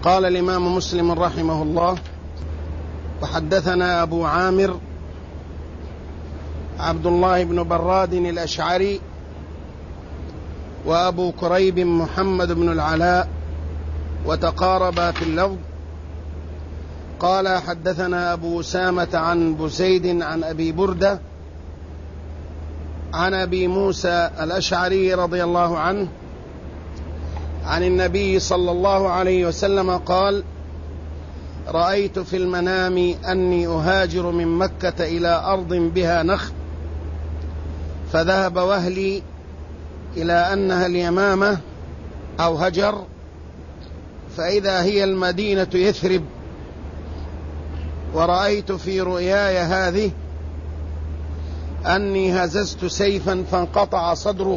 قال الإمام مسلم رحمه الله: وحدثنا أبو عامر عبد الله بن براد الأشعري، وأبو كريب محمد بن العلاء، وتقاربا في اللفظ. قال: حدثنا أبو أسامة عن بسيد عن أبي بردة عن أبي موسى الأشعري رضي الله عنه عن النبي صلى الله عليه وسلم قال: رأيت في المنام أني أهاجر من مكة إلى أرض بها نخل، فذهب وهلي إلى أنها اليمامة أو هجر، فإذا هي المدينة يثرب. ورأيت في رؤياي هذه أني هززت سيفا فانقطع صدره،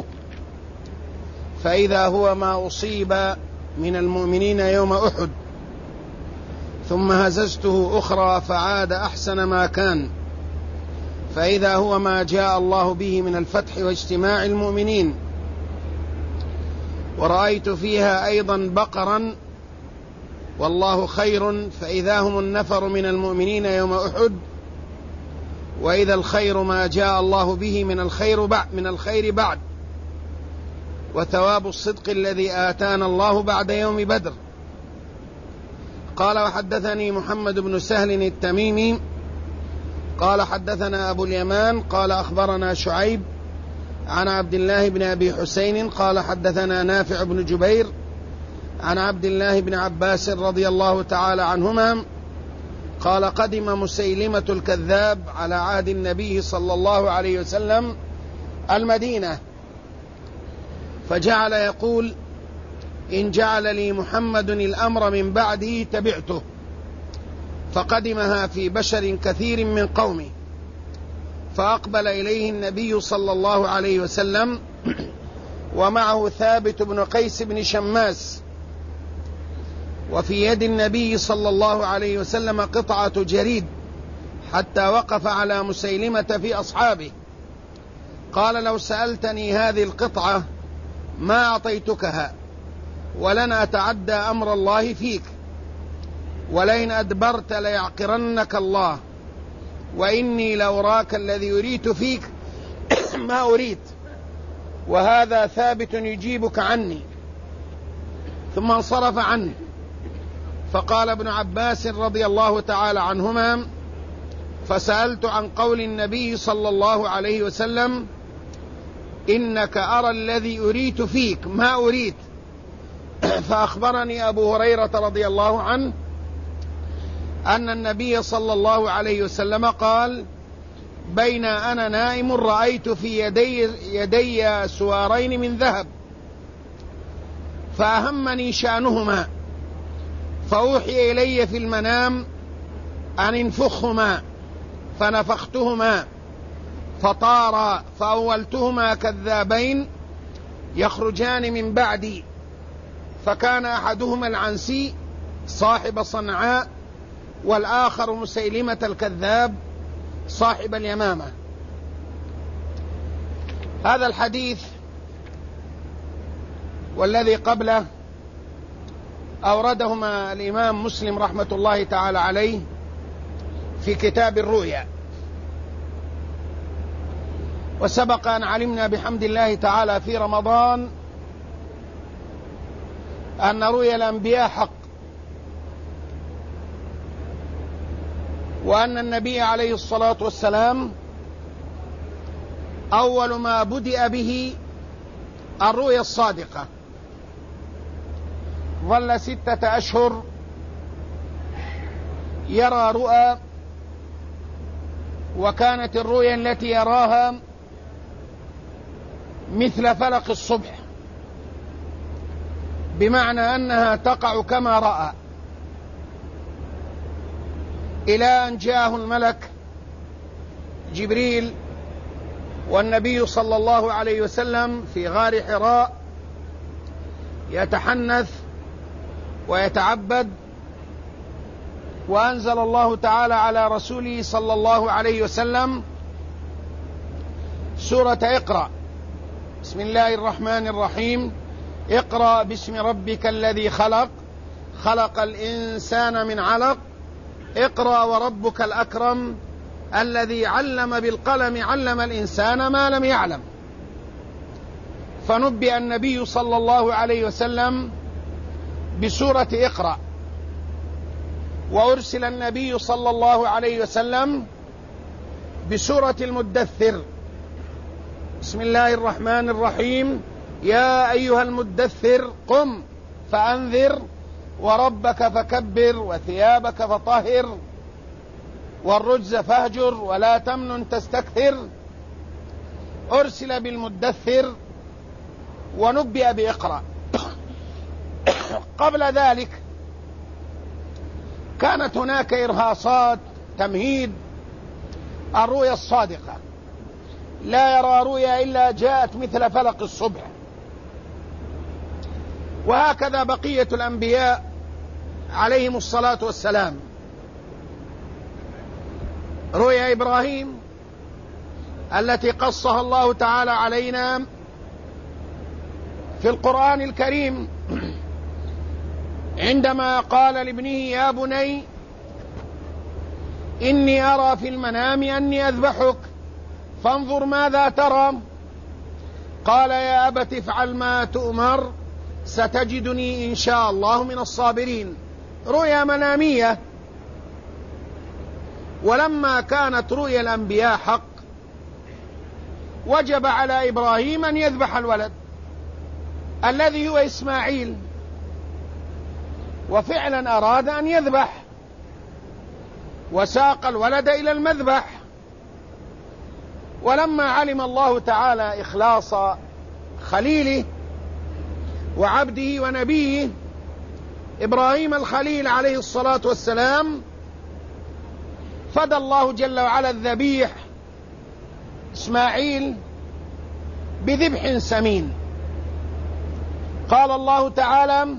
فإذا هو ما أصيب من المؤمنين يوم أحد، ثم هززته أخرى فعاد أحسن ما كان، فإذا هو ما جاء الله به من الفتح واجتماع المؤمنين. ورأيت فيها أيضا بقرا والله خير، فإذا هم النفر من المؤمنين يوم أحد، وإذا الخير ما جاء الله به من الخير بعد، وثواب الصدق الذي آتانا الله بعد يوم بدر. قال: وحدثني محمد بن سهل التميمي قال: حدثنا أبو اليمان قال: أخبرنا شعيب عن عبد الله بن أبي حسين قال: حدثنا نافع بن جبير عن عبد الله بن عباس رضي الله تعالى عنهما قال: قدم مسيلمة الكذاب على عهد النبي صلى الله عليه وسلم المدينة، فجعل يقول: إن جعل لي محمد الأمر من بعده تبعته. فقدمها في بشر كثير من قومه، فأقبل إليه النبي صلى الله عليه وسلم ومعه ثابت بن قيس بن شماس، وفي يد النبي صلى الله عليه وسلم قطعة جريد، حتى وقف على مسيلمة في أصحابه. قال: لو سألتني هذه القطعة ما أعطيتكها، ولن أتعدى أمر الله فيك، ولئن أدبرت ليعقرنك الله، وإني لأراك الذي أريت فيك ما أريد، وهذا ثابت يجيبك عني. ثم انصرف عنه. فقال ابن عباس رضي الله تعالى عنهما: فسألت عن قول النبي صلى الله عليه وسلم: إنك أرى الذي أريت فيك ما أريد. فأخبرني أبو هريرة رضي الله عنه أن النبي صلى الله عليه وسلم قال: بين أنا نائم رأيت في يدي سوارين من ذهب، فأهمني شأنهما، فأوحي إلي في المنام أن انفخهما، فنفختهما فطارا، فأولتهما كذابين يخرجان من بعدي، فكان أحدهما العنسي صاحب صنعاء، والآخر مسيلمة الكذاب صاحب اليمامة. هذا الحديث والذي قبله أوردهما الإمام مسلم رحمة الله تعالى عليه في كتاب الرؤيا. وسبق أن علمنا بحمد الله تعالى في رمضان أن رؤيا الأنبياء حق، وأن النبي عليه الصلاة والسلام أول ما بدأ به الرؤيا الصادقة. ظل 6 أشهر يرى رؤى، وكانت الرؤيا التي يراها مثل فلق الصبح، بمعنى أنها تقع كما رأى، إلى أن جاءه الملك جبريل والنبي صلى الله عليه وسلم في غار حراء يتحنث ويتعبد، وأنزل الله تعالى على رسوله صلى الله عليه وسلم سورة اقرأ. بسم الله الرحمن الرحيم: اقرأ باسم ربك الذي خلق، خلق الإنسان من علق اقرأ وربك الأكرم الذي علم بالقلم علم الإنسان ما لم يعلم. فنبئ النبي صلى الله عليه وسلم بسورة اقرأ، وأرسل النبي صلى الله عليه وسلم بسورة المدثر. بسم الله الرحمن الرحيم. يا أيها المدثر قم فأنذر وربك فكبر وثيابك فطهر والرجز فاهجر ولا تمنن تستكثر. أرسل بالمدثر ونبئ بإقرأ. قبل ذلك كانت هناك إرهاصات تمهيد الرؤيا الصادقة، لا يرى رؤيا إلا جاءت مثل فلق الصبح. وهكذا بقية الأنبياء عليهم الصلاة والسلام. رؤيا إبراهيم التي قصها الله تعالى علينا في القرآن الكريم عندما قال لابنه يا بني إني أرى في المنام أني أذبحك فانظر ماذا ترى. قال يا أبت افعل ما تؤمر ستجدني إن شاء الله من الصابرين. رؤيا منامية. ولما كانت رؤيا الأنبياء حق وجب على إبراهيم أن يذبح الولد الذي هو إسماعيل، وفعلا أراد أن يذبح وساق الولد إلى المذبح. ولما علم الله تعالى إخلاص خليله وعبده ونبيه إبراهيم الخليل عليه الصلاة والسلام، فدى الله جل وعلا الذبيح إسماعيل بذبح سمين. قال الله تعالى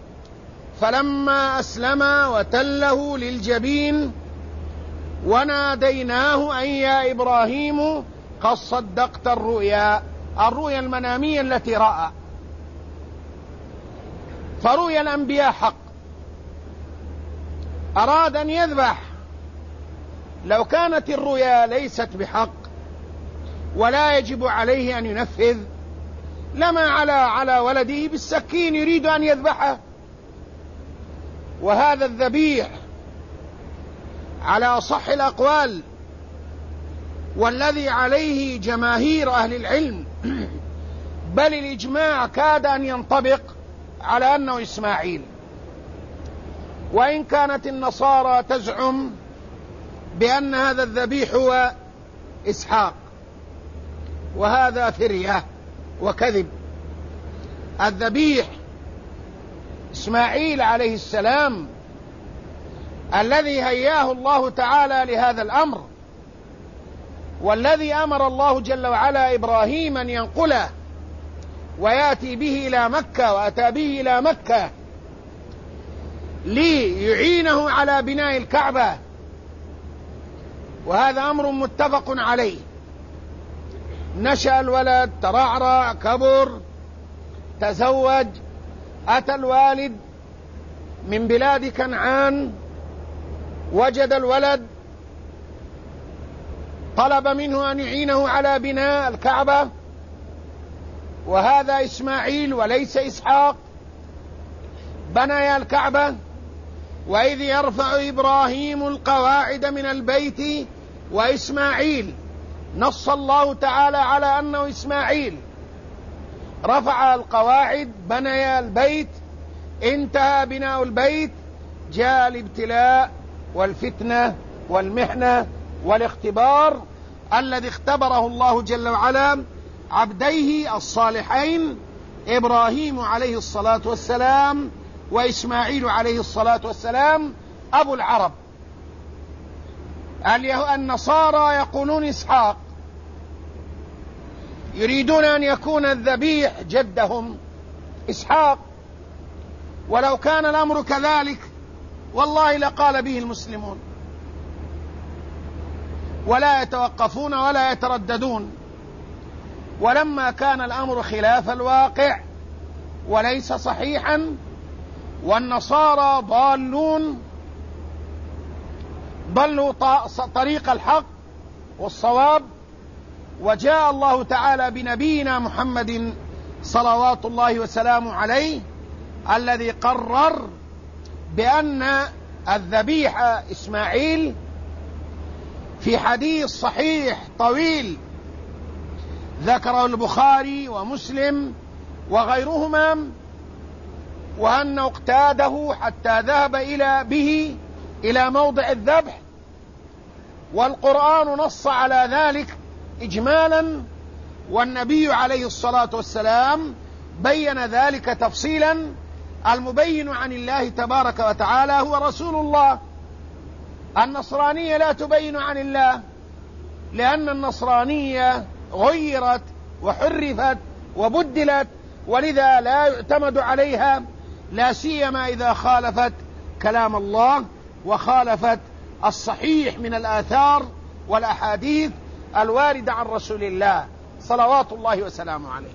فلما أسلم وتله للجبين وناديناه أن يا إبراهيم قد صدقت الرؤيا المنامية التي رأى. فرؤيا الأنبياء حق. أراد أن يذبح. لو كانت الرؤيا ليست بحق ولا يجب عليه أن ينفذ لما على ولده بالسكين يريد أن يذبحه. وهذا الذبيح على أصح الأقوال والذي عليه جماهير أهل العلم بل الإجماع كاد أن ينطبق على أنه إسماعيل، وإن كانت النصارى تزعم بأن هذا الذبيح هو إسحاق، وهذا فرية وكذب. الذبيح إسماعيل عليه السلام الذي هياه الله تعالى لهذا الأمر، والذي أمر الله جل وعلا إبراهيم أن ينقله ويأتي به إلى مكة، وأتى به إلى مكة ليعينه على بناء الكعبة، وهذا أمر متفق عليه. نشأ الولد، ترعرع، كبر، تزوج، أتى الوالد من بلاد كنعان، وجد الولد، طلب منه أن يعينه على بناء الكعبة، وهذا إسماعيل وليس إسحاق. بنى الكعبة. وإذ يرفع إبراهيم القواعد من البيت وإسماعيل، نص الله تعالى على أنه إسماعيل. رفع القواعد، بنى البيت، انتهى بناء البيت، جاء الابتلاء والفتنة والمحنة والاختبار الذي اختبره الله جل وعلا عبديه الصالحين إبراهيم عليه الصلاة والسلام وإسماعيل عليه الصلاة والسلام أبو العرب. النصارى يقولون إسحاق، يريدون أن يكون الذبيح جدهم إسحاق، ولو كان الأمر كذلك والله لقال به المسلمون، ولا يتوقفون ولا يترددون. ولما كان الأمر خلاف الواقع وليس صحيحا والنصارى ضالون، ضلوا طريق الحق والصواب، وجاء الله تعالى بنبينا محمد صلوات الله وسلامه عليه الذي قرر بأن الذبيح إسماعيل في حديث صحيح طويل ذكره البخاري ومسلم وغيرهما، وأنه اقتاده حتى ذهب به إلى موضع الذبح، والقرآن نص على ذلك إجمالا، والنبي عليه الصلاة والسلام بين ذلك تفصيلا. المبين عن الله تبارك وتعالى هو رسول الله. النصرانية لا تبين عن الله، لأن النصرانية غيرت وحرفت وبدلت، ولذا لا يعتمد عليها، لا سيما إذا خالفت كلام الله وخالفت الصحيح من الآثار والأحاديث الواردة عن رسول الله صلوات الله وسلامه عليه.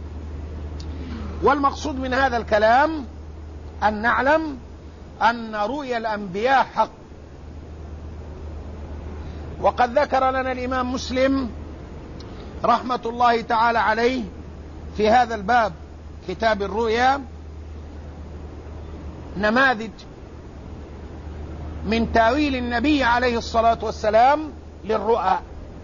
والمقصود من هذا الكلام أن نعلم أن رؤيا الأنبياء حق. وقد ذكر لنا الإمام مسلم رحمة الله تعالى عليه في هذا الباب كتاب الرؤيا نماذج من تأويل النبي عليه الصلاة والسلام للرؤى.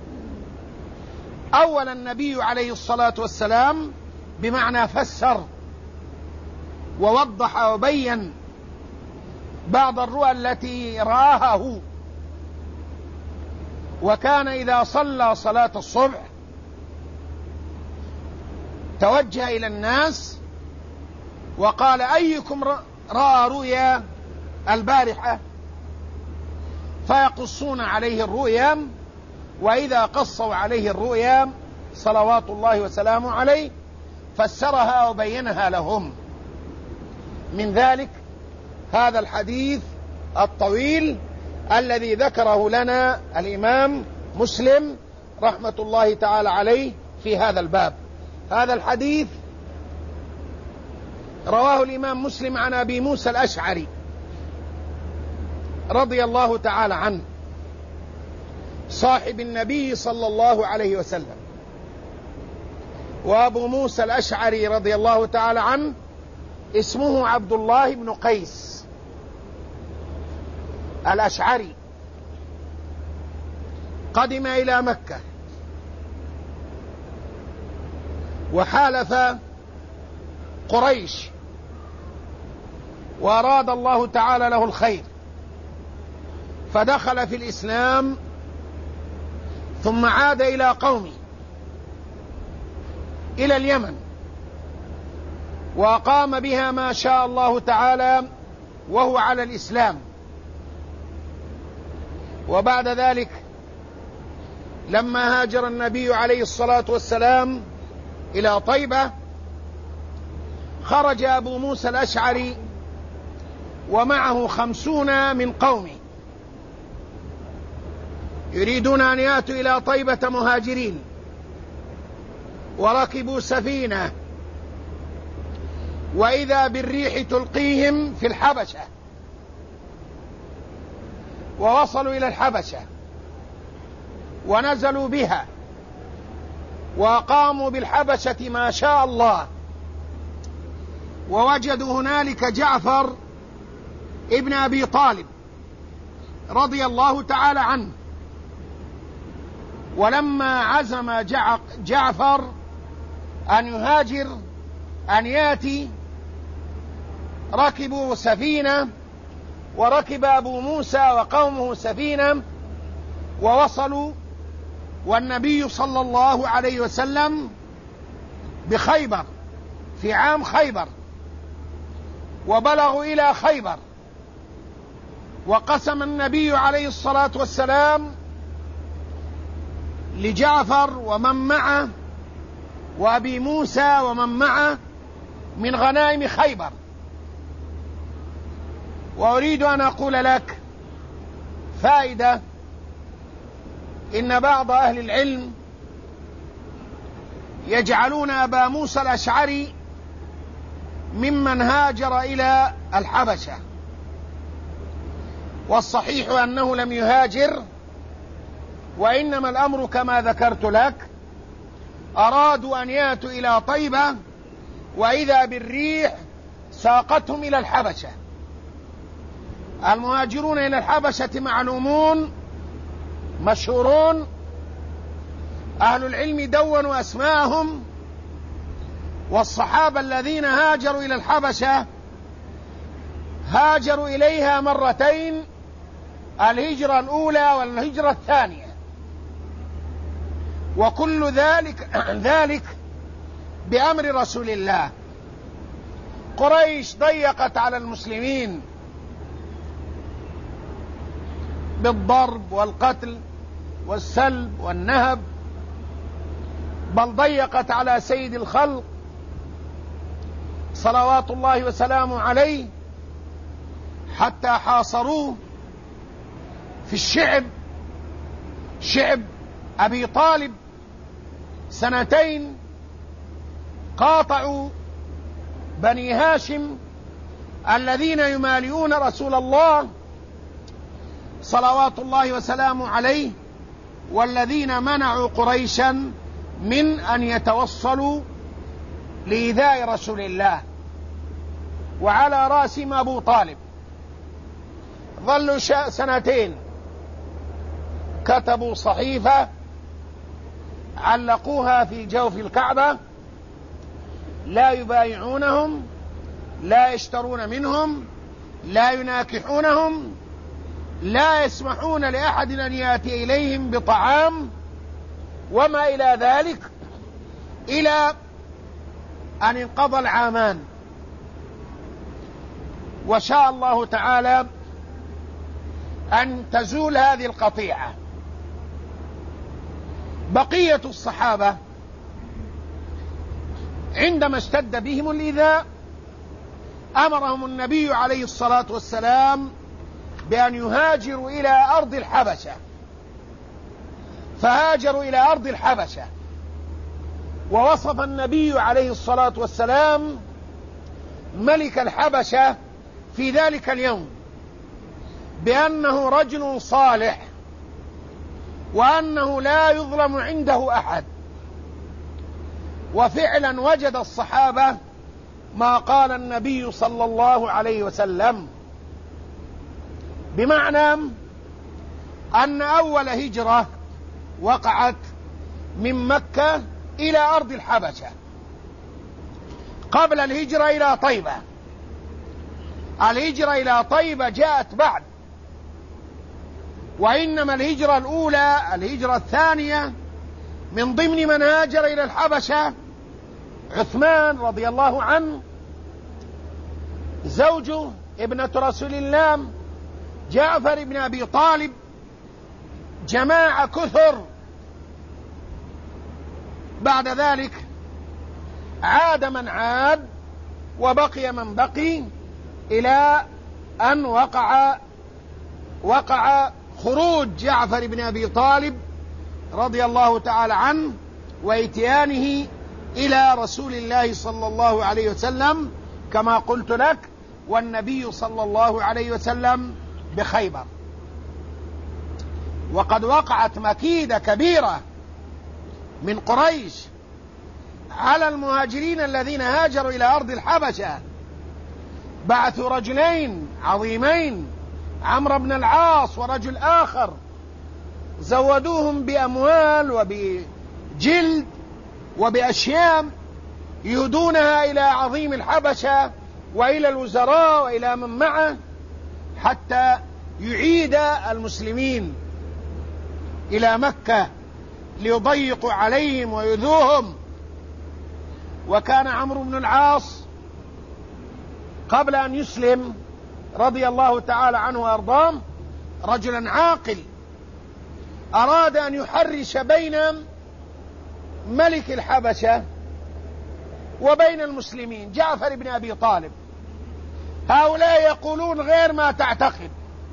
أولا النبي عليه الصلاة والسلام بمعنى فسر ووضح وبين بعض الرؤى التي رآها هو. وكان إذا صلى صلاة الصبح توجه إلى الناس وقال: أيكم رأى رؤيا البارحة؟ فيقصون عليه الرؤيا، وإذا قصوا عليه الرؤيا صلوات الله وسلامه عليه فسرها وبينها لهم. من ذلك هذا الحديث الطويل الذي ذكره لنا الإمام مسلم رحمة الله تعالى عليه في هذا الباب. هذا الحديث رواه الإمام مسلم عن أبي موسى الأشعري رضي الله تعالى عنه صاحب النبي صلى الله عليه وسلم. وأبو موسى الأشعري رضي الله تعالى عنه اسمه عبد الله بن قيس الأشعري، قدم إلى مكة وحالف قريش، وأراد الله تعالى له الخير فدخل في الإسلام، ثم عاد إلى قومه إلى اليمن وأقام بها ما شاء الله تعالى وهو على الإسلام. وبعد ذلك لما هاجر النبي عليه الصلاة والسلام إلى طيبة خرج أبو موسى الأشعري ومعه 50 من قومه يريدون أن يأتوا إلى طيبة مهاجرين، وركبوا سفينة وإذا بالريح تلقيهم في الحبشة، ووصلوا إلى الحبشة ونزلوا بها وقاموا بالحبشة ما شاء الله، ووجدوا هنالك جعفر ابن أبي طالب رضي الله تعالى عنه. ولما عزم جعفر أن يهاجر أن يأتي ركبوا سفينة، وركب أبو موسى وقومه سفينة ووصلوا، والنبي صلى الله عليه وسلم بخيبر في عام خيبر، وبلغوا إلى خيبر، وقسم النبي عليه الصلاة والسلام لجعفر ومن معه وأبي موسى ومن معه من غنائم خيبر. وأريد أن أقول لك فائدة: إن بعض أهل العلم يجعلون أبا موسى الأشعري ممن هاجر إلى الحبشة، والصحيح أنه لم يهاجر، وإنما الأمر كما ذكرت لك، أرادوا أن يأتوا إلى طيبة وإذا بالريح ساقتهم إلى الحبشة. المهاجرون إلى الحبشة معلومون مشهورون، أهل العلم دونوا أسماءهم، والصحابة الذين هاجروا إلى الحبشة هاجروا إليها مرتين، الهجرة الأولى والهجرة الثانية، وكل ذلك بأمر رسول الله. قريش ضيقت على المسلمين بالضرب والقتل والسلب والنهب، بل ضيقت على سيد الخلق صلوات الله وسلامه عليه حتى حاصروه في الشعب، شعب أبي طالب، 2 قاطعوا بني هاشم الذين يمالئون رسول الله صلوات الله وسلامه عليه، والذين منعوا قريشا من أن يتوصلوا لإيذاء رسول الله، وعلى رأسهم أبو طالب. ظلوا 2 كتبوا صحيفة علقوها في جوف الكعبة: لا يبايعونهم، لا يشترون منهم، لا يناكحونهم، لا يسمحون لأحد أن يأتي إليهم بطعام، وما إلى ذلك، إلى أن انقضى العامان، وشاء الله تعالى أن تزول هذه القطيعة. بقية الصحابة عندما اشتد بهم الإيذاء أمرهم النبي عليه الصلاة والسلام بأن يهاجروا إلى أرض الحبشة، فهاجروا إلى أرض الحبشة. ووصف النبي عليه الصلاة والسلام ملك الحبشة في ذلك اليوم بأنه رجل صالح، وأنه لا يظلم عنده أحد. وفعلا وجد الصحابة ما قال النبي صلى الله عليه وسلم، بمعنى أن أول هجرة وقعت من مكة إلى أرض الحبشة قبل الهجرة إلى طيبة. الهجرة إلى طيبة جاءت بعد، وإنما الهجرة الأولى، الهجرة الثانية، من ضمن من هاجر إلى الحبشة عثمان رضي الله عنه، زوجه ابنة رسول الله جعفر بن أبي طالب، جماعة كثر. بعد ذلك عاد من عاد وبقي من بقي، إلى أن وقع خروج جعفر بن أبي طالب رضي الله تعالى عنه وإتيانه إلى رسول الله صلى الله عليه وسلم كما قلت لك، والنبي صلى الله عليه وسلم بخيبر. وقد وقعت مكيدة كبيرة من قريش على المهاجرين الذين هاجروا إلى أرض الحبشة. بعثوا رجلين عظيمين، عمرو بن العاص ورجل آخر، زودوهم بأموال وبجلد وبأشياء يهدونها إلى عظيم الحبشة وإلى الوزراء وإلى من معه، حتى يعيد المسلمين إلى مكة ليضيقوا عليهم ويؤذوهم. وكان عمرو بن العاص قبل أن يسلم رضي الله تعالى عنه وأرضاه رجلا عاقل، أراد أن يحرش بين ملك الحبشة وبين المسلمين جعفر بن أبي طالب. هؤلاء يقولون غير ما تعتقد،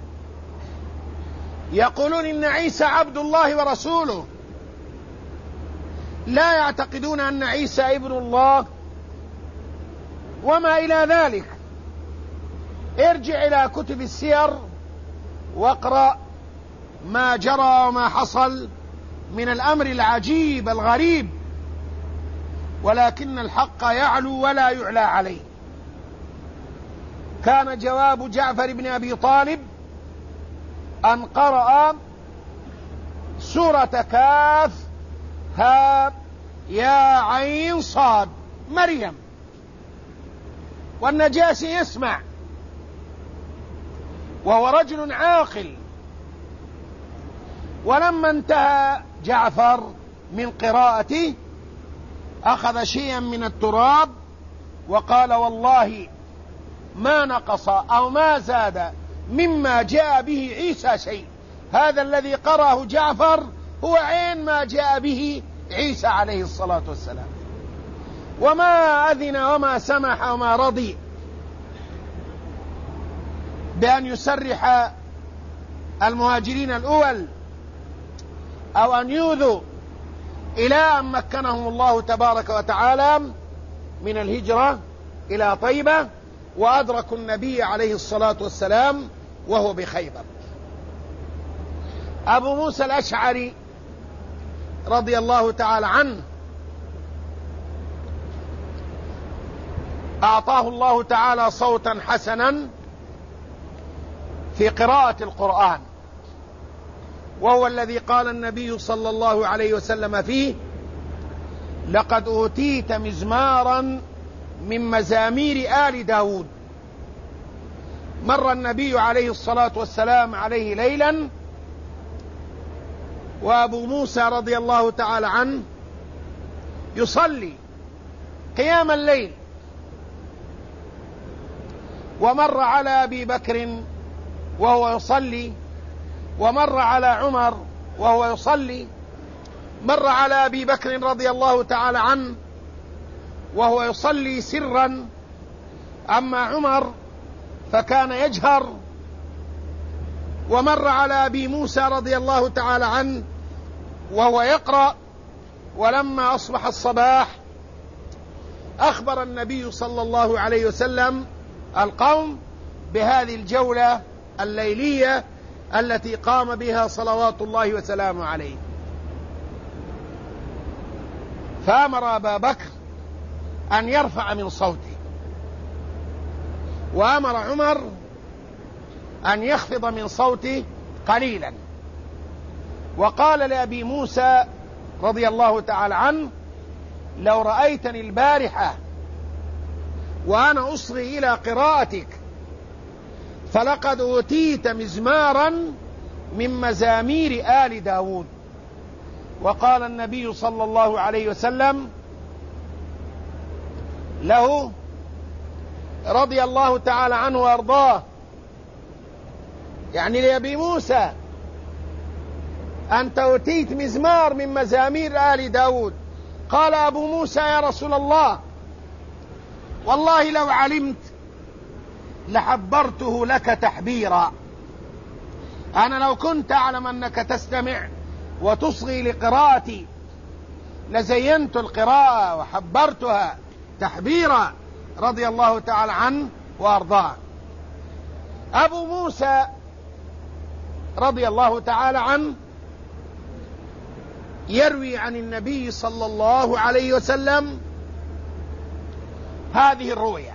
يقولون إن عيسى عبد الله ورسوله، لا يعتقدون أن عيسى ابن الله وما إلى ذلك. ارجع إلى كتب السير واقرأ ما جرى وما حصل من الأمر العجيب الغريب، ولكن الحق يعلو ولا يعلى عليه. كان جواب جعفر بن أبي طالب أن قرأ سورة كاف ها يا عين صاد مريم، والنجاشي يسمع وهو رجل عاقل. ولما انتهى جعفر من قراءته أخذ شيئا من التراب وقال والله ما نقص أو ما زاد مما جاء به عيسى شيء. هذا الذي قرأه جعفر هو عين ما جاء به عيسى عليه الصلاة والسلام، وما أذن وما سمح وما رضي بأن يسرح المهاجرين الأول أو أن يؤذوا إلى أن مكنهم الله تبارك وتعالى من الهجرة إلى طيبة، وأدركوا النبي عليه الصلاة والسلام وهو بخيبر. أبو موسى الأشعري رضي الله تعالى عنه أعطاه الله تعالى صوتا حسنا في قراءة القرآن، وهو الذي قال النبي صلى الله عليه وسلم فيه لقد أوتيت مزمارا من مزامير آل داود. مر النبي عليه الصلاة والسلام عليه ليلا وأبو موسى رضي الله تعالى عنه يصلي قيام الليل، ومر على أبي بكر وهو يصلي، ومر على عمر وهو يصلي، مر على أبي بكر رضي الله تعالى عنه وهو يصلي سرا، أما عمر فكان يجهر، ومر على أبي موسى رضي الله تعالى عنه وهو يقرأ. ولما أصبح الصباح أخبر النبي صلى الله عليه وسلم القوم بهذه الجولة الليلية التي قام بها صلوات الله وسلامه عليه، فأمر أبا بكر أن يرفع من صوته، وأمر عمر أن يخفض من صوته قليلا، وقال لأبي موسى رضي الله تعالى عنه لو رأيتني البارحة وأنا أصغي إلى قراءتك فلقد أوتيت مزمارا من مزامير آل داود. وقال النبي صلى الله عليه وسلم له رضي الله تعالى عنه وأرضاه، يعني لأبي موسى أنت أوتيت مزمار من مزامير آل داود. قال أبو موسى يا رسول الله والله لو علمت لحبرته لك تحبيرا، أنا لو كنت أعلم أنك تستمع وتصغي لقراءتي لزينت القراءة وحبرتها تحبيرا رضي الله تعالى عنه وأرضاه. أبو موسى رضي الله تعالى عنه يروي عن النبي صلى الله عليه وسلم هذه الرؤيا،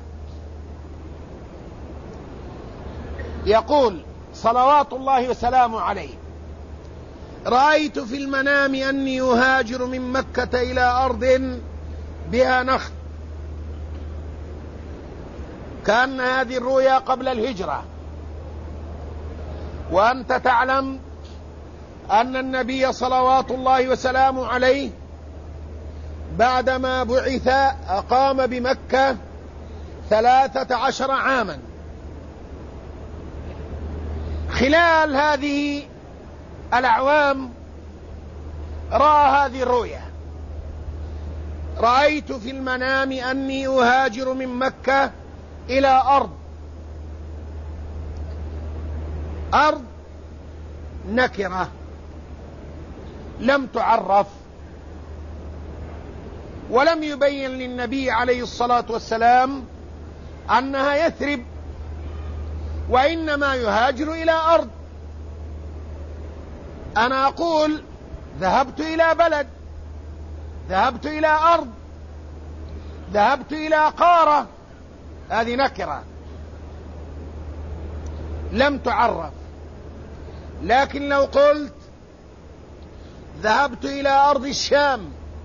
يقول صلوات الله وسلامه عليه رأيت في المنام أني أهاجر من مكة إلى أرض بها نخل. كان هذه الرؤيا قبل الهجرة، وأنت تعلم أن النبي صلوات الله وسلامه عليه بعدما بعث أقام بمكة 13 عاما. خلال هذه الأعوام رأى هذه الرؤيا: رأيت في المنام أني أهاجر من مكة إلى أرض نكرة لم تعرف، ولم يبين للنبي عليه الصلاة والسلام أنها يثرب، وإنما يهاجر إلى أرض. أنا أقول ذهبت إلى بلد، ذهبت إلى أرض، ذهبت إلى قارة، هذه نكرة لم تعرف. لكن لو قلت ذهبت إلى أرض الشام،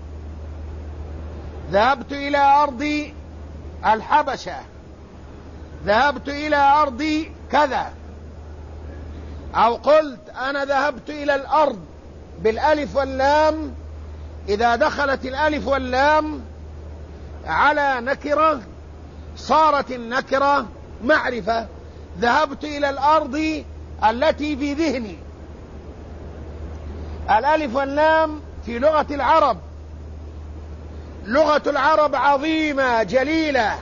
ذهبت إلى أرض الحبشة، ذهبت إلى أرض كذا، أو قلت أنا ذهبت إلى الأرض بالألف واللام، إذا دخلت الألف واللام على نكرة صارت النكرة معرفة. ذهبت إلى الأرض التي في ذهني. الألف واللام في لغة العرب، لغة العرب عظيمة جليلة.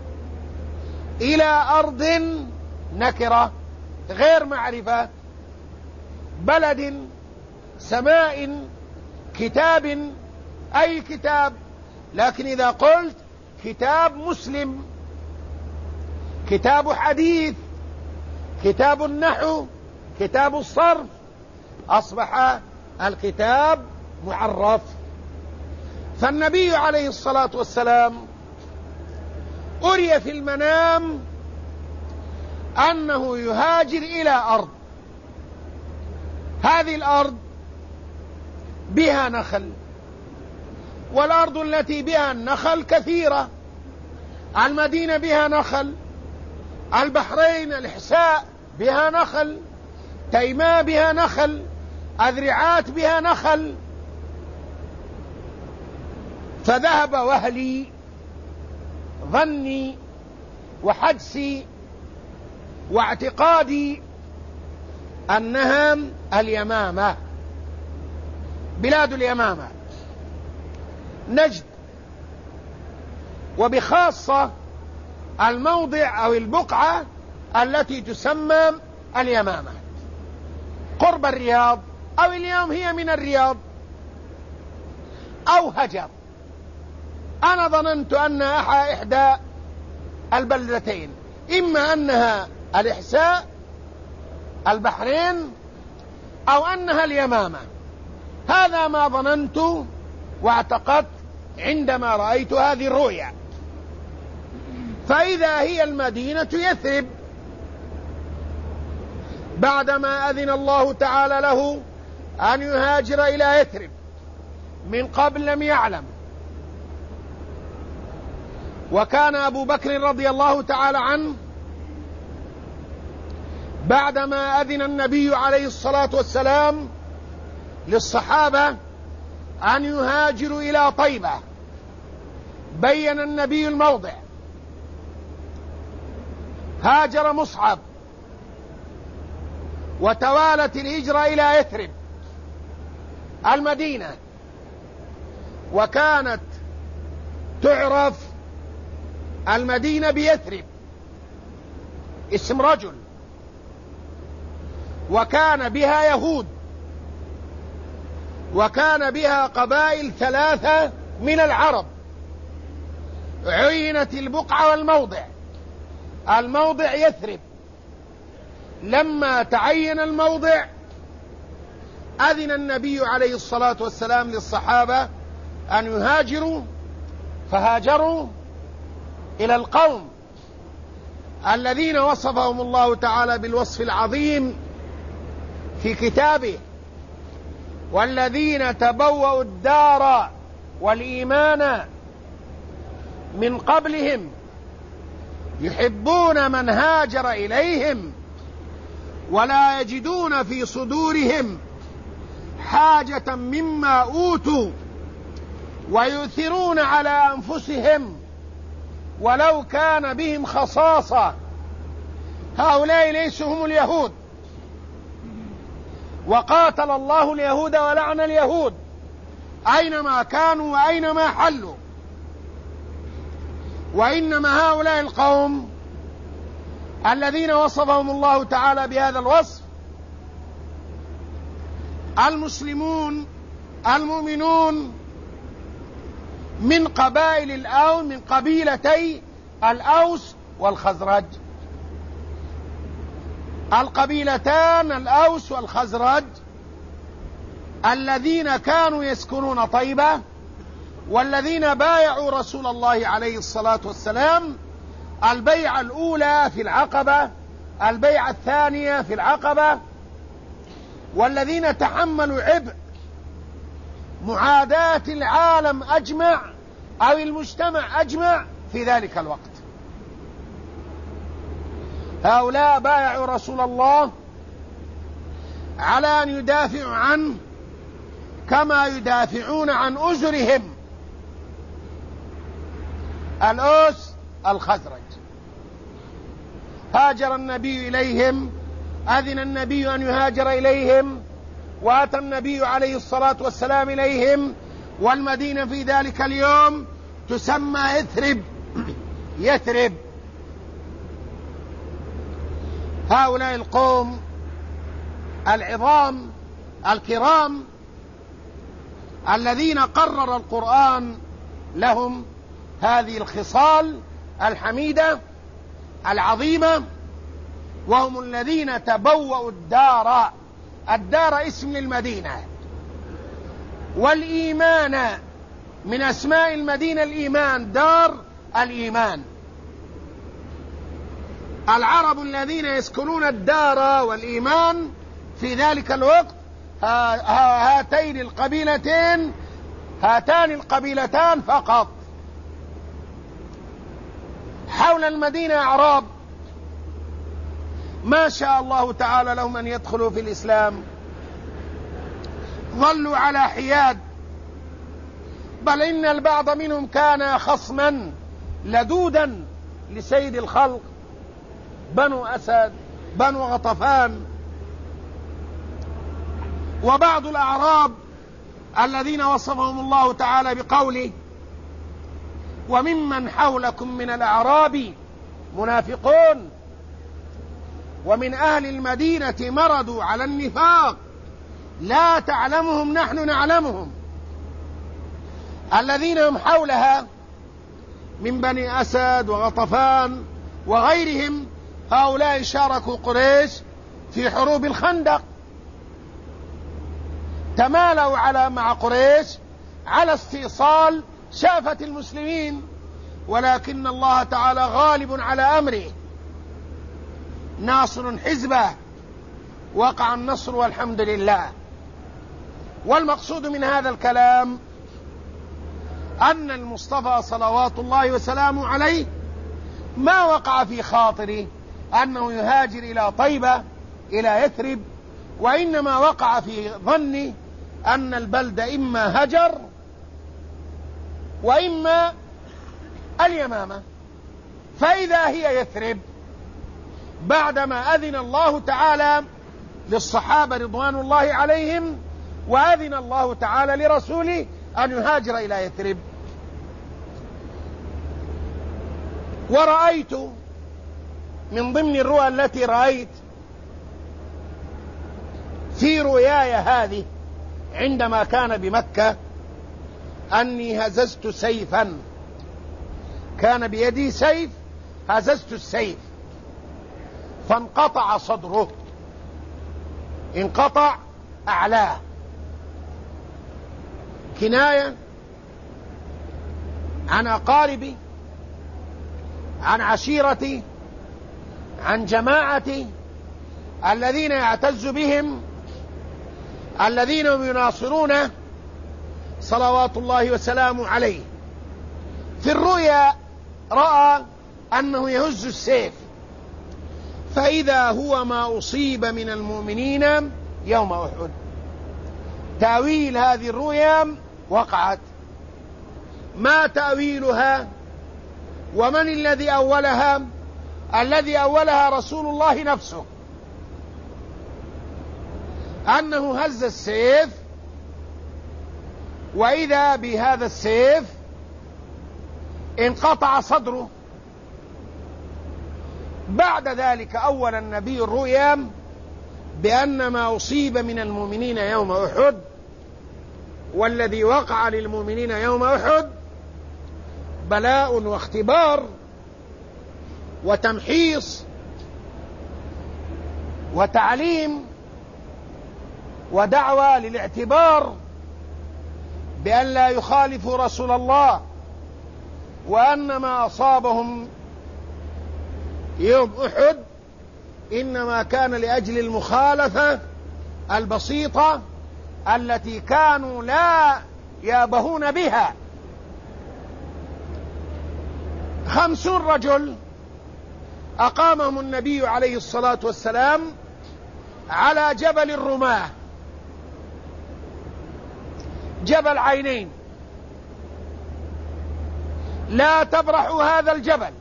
إلى أرض نكرة غير معرفة، بلد، سماء، كتاب، أي كتاب. لكن إذا قلت كتاب مسلم، كتاب حديث، كتاب النحو، كتاب الصرف، أصبح الكتاب معرف. فالنبي عليه الصلاة والسلام أري في المنام أنه يهاجر إلى أرض، هذه الأرض بها نخل، والأرض التي بها النخل كثيرة. المدينة بها نخل، البحرين الإحساء بها نخل، تيماء بها نخل، أذرعات بها نخل. فذهب وهلي، ظني وحدسي واعتقادي أنها اليمامة، بلاد اليمامة، نجد، وبخاصة الموضع أو البقعة التي تسمى اليمامة قرب الرياض، أو اليوم هي من الرياض أو هجر. أنا ظننت أنها إحدى البلدتين، إما أنها الإحساء البحرين أو أنها اليمامة. هذا ما ظننت واعتقدت عندما رأيت هذه الرؤيا. فإذا هي المدينة يثرب، بعدما أذن الله تعالى له أن يهاجر إلى يثرب. من قبل لم يعلم، وكان أبو بكر رضي الله تعالى عنه بعدما أذن النبي عليه الصلاة والسلام للصحابة أن يهاجروا إلى طيبة، بين النبي الموضع. هاجر مصعب، وتوالت الهجرة إلى يثرب المدينة، وكانت تعرف المدينة بيثرب، اسم رجل، وكان بها يهود، وكان بها قبائل 3 من العرب. عينت البقعة والموضع، الموضع يثرب. لما تعين الموضع أذن النبي عليه الصلاة والسلام للصحابة أن يهاجروا، فهاجروا إلى القوم الذين وصفهم الله تعالى بالوصف العظيم في كتابه: والذين تبوأوا الدار والإيمان من قبلهم يحبون من هاجر إليهم ولا يجدون في صدورهم حاجة مما أوتوا ويؤثرون على أنفسهم ولو كان بهم خصاصة. هؤلاء ليسوا هم اليهود، وقاتل الله اليهود ولعن اليهود أينما كانوا وأينما حلوا. وإنما هؤلاء القوم الذين وصفهم الله تعالى بهذا الوصف المسلمون المؤمنون من قبائل الأوس، من قبيلتي الأوس والخزرج. القبيلتان الأوس والخزرج الذين كانوا يسكنون طيبة، والذين بايعوا رسول الله عليه الصلاة والسلام البيعة الأولى في العقبة، البيعة الثانية في العقبة، والذين تحملوا عبء معاداة العالم أجمع أو المجتمع أجمع في ذلك الوقت. هؤلاء بايعوا رسول الله على أن يدافعوا عنه كما يدافعون عن أزرهم. الأوس الخزرج هاجر النبي إليهم، أذن النبي أن يهاجر إليهم، وأتى النبي عليه الصلاة والسلام إليهم، والمدينة في ذلك اليوم تسمى يثرب. هؤلاء القوم العظام الكرام الذين قرر القرآن لهم هذه الخصال الحميدة العظيمة، وهم الذين تبوأوا الدار اسم للمدينة، والإيمان من أسماء المدينة الإيمان، دار الإيمان. العرب الذين يسكنون الدار والإيمان في ذلك الوقت هاتان القبيلتان فقط. حول المدينة أعراب ما شاء الله تعالى لهم أن يدخلوا في الإسلام، ظلوا على حياد، بل إن البعض منهم كان خصما لدودا لسيد الخلق بنو أسد بنو غطفان. وبعض الأعراب الذين وصفهم الله تعالى بقوله: وممن حولكم من الأعراب منافقون ومن أهل المدينة مردوا على النفاق لا تعلمهم نحن نعلمهم. الذين هم حولها من بني أسد وغطفان وغيرهم، هؤلاء شاركوا قريش في حروب الخندق، تمالوا مع قريش على استئصال شافة المسلمين، ولكن الله تعالى غالب على أمره ناصر حزبه، وقع النصر والحمد لله. والمقصود من هذا الكلام أن المصطفى صلوات الله وسلامه عليه ما وقع في خاطره أنه يهاجر إلى طيبة إلى يثرب، وإنما وقع في ظني أن البلد إما هجر وإما اليمامة، فإذا هي يثرب بعدما أذن الله تعالى للصحابة رضوان الله عليهم، وأذن الله تعالى لرسوله أن يهاجر إلى يثرب. ورأيت من ضمن الرؤى التي رأيت في رؤياي هذه عندما كان بمكة أني هززت سيفا، كان بيدي سيف، هززت السيف فانقطع صدره، انقطع أعلاه، كناية عن أقاربي، عن عشيرتي، عن جماعتي الذين يعتز بهم، الذين يناصرونه صلوات الله وسلامه عليه. في الرؤيا رأى أنه يهز السيف، فإذا هو ما أصيب من المؤمنين يوم أحد. تأويل هذه الرؤيا وقعت، ما تأويلها ومن الذي أولها؟ الذي أولها رسول الله نفسه، أنه هز السيف، وإذا بهذا السيف انقطع صدره. بعد ذلك أول النبي الرؤيا بأن ما أصيب من المؤمنين يوم أحد والذي وقع للمؤمنين يوم أحد بلاء واختبار وتمحيص وتعليم ودعوة للاعتبار بأن لا يخالفوا رسول الله، وأن ما أصابهم يوم أحد إنما كان لأجل المخالفة البسيطة التي كانوا لا يابهون بها. 50 رجل أقامهم النبي عليه الصلاة والسلام على جبل الرماة، جبل عينين، لا تبرحوا هذا الجبل،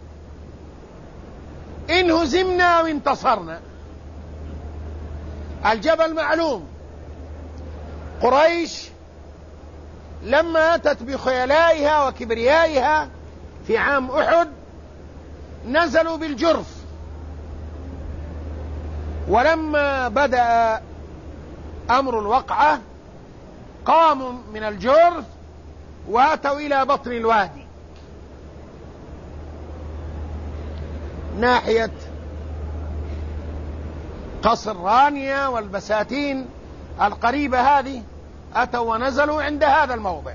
إن هزمنا وانتصرنا. الجبل معلوم، قريش لما أتت بخيلائها وكبريائها في عام أحد نزلوا بالجرف، ولما بدأ أمر الوقعة قاموا من الجرف واتوا إلى بطن الوادي ناحية قصر رانيا والبساتين القريبة هذه، أتوا ونزلوا عند هذا الموضع.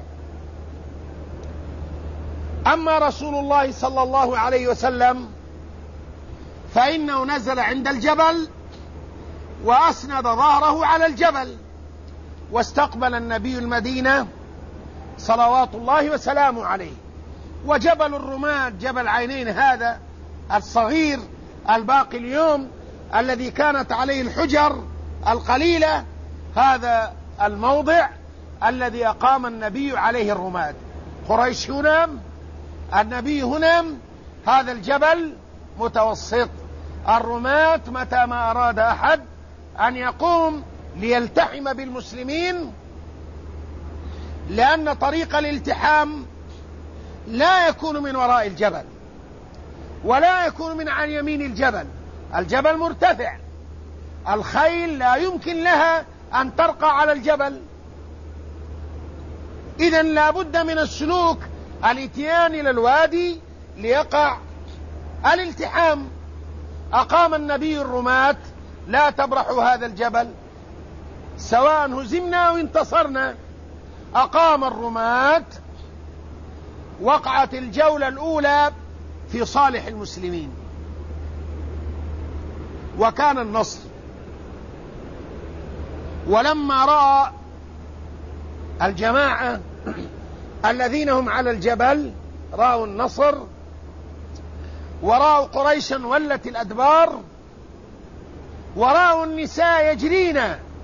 أما رسول الله صلى الله عليه وسلم فإنه نزل عند الجبل وأسند ظهره على الجبل، واستقبل النبي المدينة صلوات الله وسلامه عليه. وجبل الرماة جبل عينين هذا الصغير الباقي اليوم الذي كانت عليه الحجر القليلة، هذا الموضع الذي أقام النبي عليه الرماة. قريش هنا، النبي هنا، هذا الجبل متوسط. الرماة متى ما أراد أحد أن يقوم ليلتحم بالمسلمين، لأن طريق الالتحام لا يكون من وراء الجبل ولا يكون من عن يمين الجبل، الجبل مرتفع، الخيل لا يمكن لها أن ترقى على الجبل، إذن لا بد من السلوك الاتيان إلى الوادي ليقع الالتحام. أقام النبي الرماة، لا تبرحوا هذا الجبل سواء هزمنا أو انتصرنا. أقام الرماة، وقعت الجولة الأولى في صالح المسلمين وكان النصر. ولما رأى الجماعة الذين هم على الجبل رأوا النصر ورأوا قريشا ولت الأدبار ورأوا النساء يجرين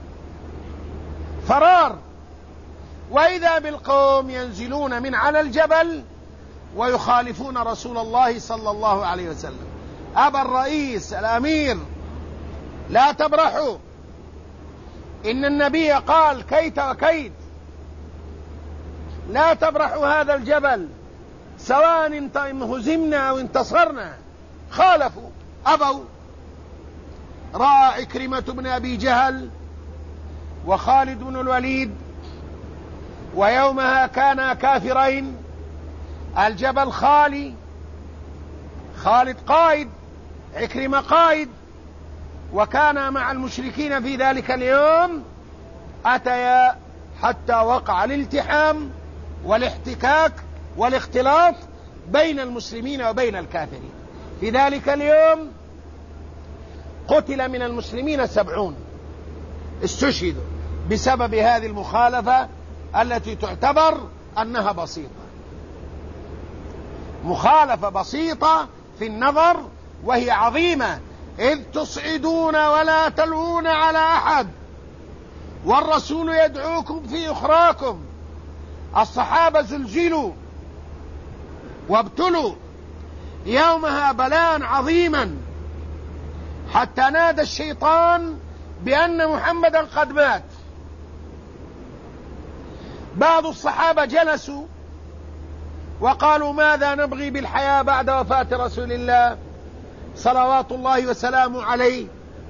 فرار، وإذا بالقوم ينزلون من على الجبل ويخالفون رسول الله صلى الله عليه وسلم. أبى الرئيس الأمير لا تبرحوا، إن النبي قال كيت وكيت، لا تبرحوا هذا الجبل سواء هزمنا أو انتصرنا. خالفوا، أبوا. رأى عكرمة بن أبي جهل وخالد بن الوليد، ويومها كانا كافرين، الجبل خالي، خالد قائد، عكرمة قائد، وكان مع المشركين في ذلك اليوم. أتيا حتى وقع الالتحام والاحتكاك والاختلاط بين المسلمين وبين الكافرين. في ذلك اليوم قتل من المسلمين 70 استشهدوا بسبب هذه المخالفة التي تعتبر أنها بسيطة، مخالفة بسيطة في النظر وهي عظيمة. إذ تصعدون ولا تلوون على أحد والرسول يدعوكم في أخراكم. الصحابة زلزلوا وابتلوا يومها بلاء عظيما، حتى نادى الشيطان بأن محمدا قد مات. بعض الصحابة جلسوا وقالوا ماذا نبغي بالحياة بعد وفاة رسول الله صلوات الله وسلامه عليه.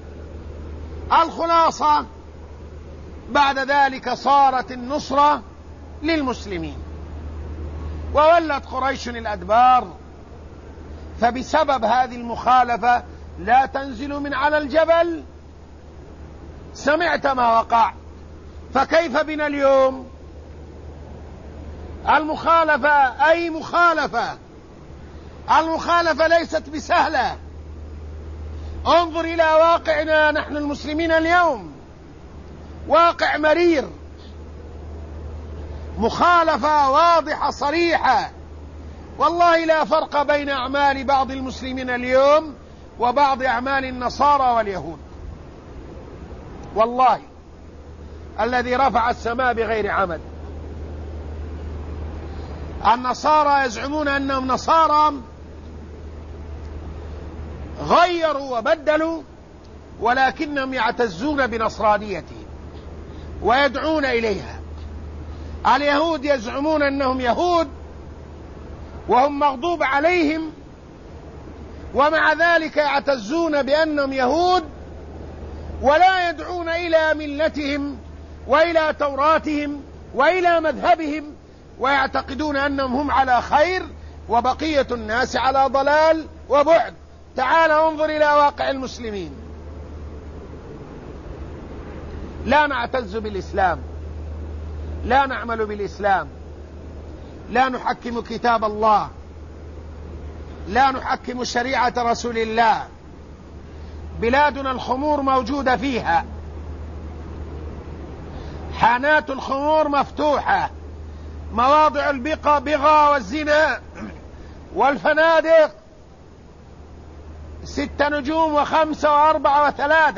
الخلاصة بعد ذلك صارت النصرة للمسلمين، وولت قريش الأدبار فبسبب هذه المخالفة لا تنزل من على الجبل. سمعت ما وقع، فكيف بنا اليوم؟ المخالفة أي مخالفة؟ المخالفة ليست بسهلة. انظر إلى واقعنا نحن المسلمين اليوم، واقع مرير، مخالفة واضحة صريحة. والله لا فرق بين أعمال بعض المسلمين اليوم وبعض أعمال النصارى واليهود. والله الذي رفع السماء بغير عمد. النصارى يزعمون أنهم نصارى، غيروا وبدلوا، ولكنهم يعتزون بنصرانيتهم ويدعون إليها. اليهود يزعمون أنهم يهود وهم مغضوب عليهم، ومع ذلك يعتزون بأنهم يهود ولا يدعون إلى ملتهم وإلى توراتهم وإلى مذهبهم، ويعتقدون أنهم هم على خير وبقية الناس على ضلال وبعد. تعال انظر إلى واقع المسلمين. لا نعتز بالإسلام، لا نعمل بالإسلام، لا نحكم كتاب الله، لا نحكم شريعة رسول الله. بلادنا الخمور موجودة فيها، حانات الخمور مفتوحة، مواضع البغى والزنا والفنادق 6 نجوم و5 و4 و3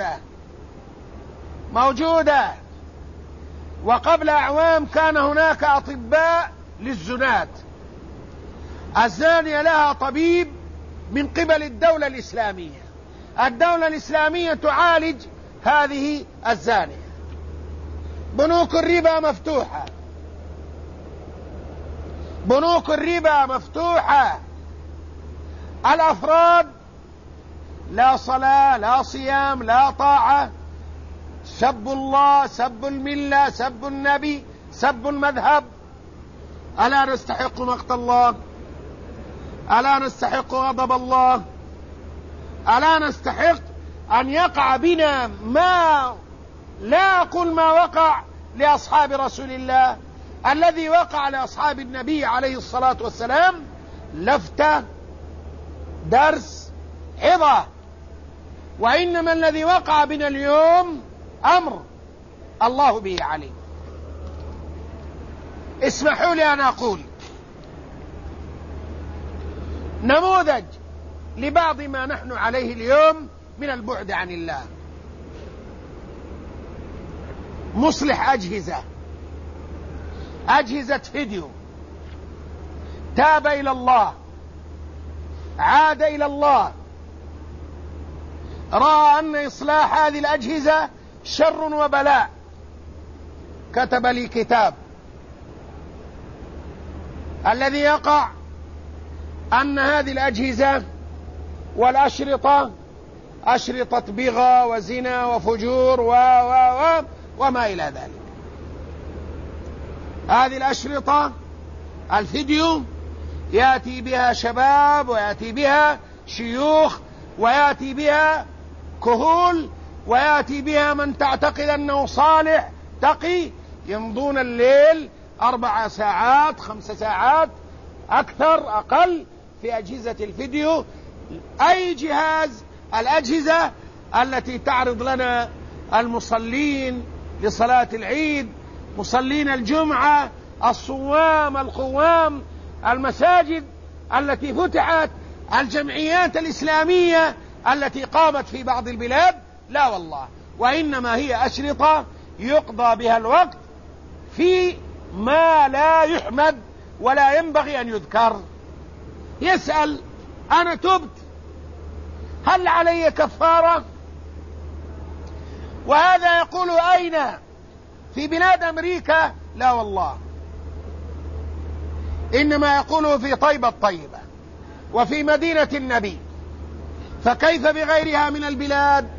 موجودة. وقبل أعوام كان هناك أطباء للزنات. الزانية لها طبيب من قبل الدولة الإسلامية، الدولة الإسلامية تعالج هذه الزانية. بنوك الربا مفتوحة، بنوك الربا مفتوحة. الأفراد لا صلاة لا صيام لا طاعة، سب الله، سب الملة، سب النبي، سب المذهب. ألا نستحق مقت الله؟ ألا نستحق غضب الله؟ ألا نستحق أن يقع بنا ما لا أقول ما وقع لأصحاب رسول الله، الذي وقع لأصحاب النبي عليه الصلاة والسلام لفتة، درس، عظة. وإنما الذي وقع بنا اليوم أمر الله به عليم. اسمحوا لي أن أقول نموذج لبعض ما نحن عليه اليوم من البعد عن الله. مصلح أجهزة فيديو، تاب إلى الله، عاد إلى الله، رأى أن إصلاح هذه الأجهزة شر وبلاء، كتب لي كتاب. الذي يقع أن هذه الأجهزة والأشرطة أشرطة بغى وزنا وفجور وما إلى ذلك. هذه الأشرطة الفيديو يأتي بها شباب ويأتي بها شيوخ ويأتي بها كهول ويأتي بها من تعتقد أنه صالح تقي، يمضون الليل 4 ساعات 5 ساعات أكثر أقل في أجهزة الفيديو. أي جهاز، الأجهزة التي تعرض لنا المصلين لصلاة العيد، مصلين الجمعة، الصوام، القوام، المساجد التي فتحت، الجمعيات الإسلامية التي قامت في بعض البلاد. لا والله، وإنما هي أشرطة يقضى بها الوقت في ما لا يحمد ولا ينبغي أن يذكر. يسأل أنا تبت، هل علي كفارة؟ وهذا يقول أين؟ في بلاد أمريكا؟ لا والله، إنما يقوله في طيبة الطيبة وفي مدينة النبي. فكيف بغيرها من البلاد؟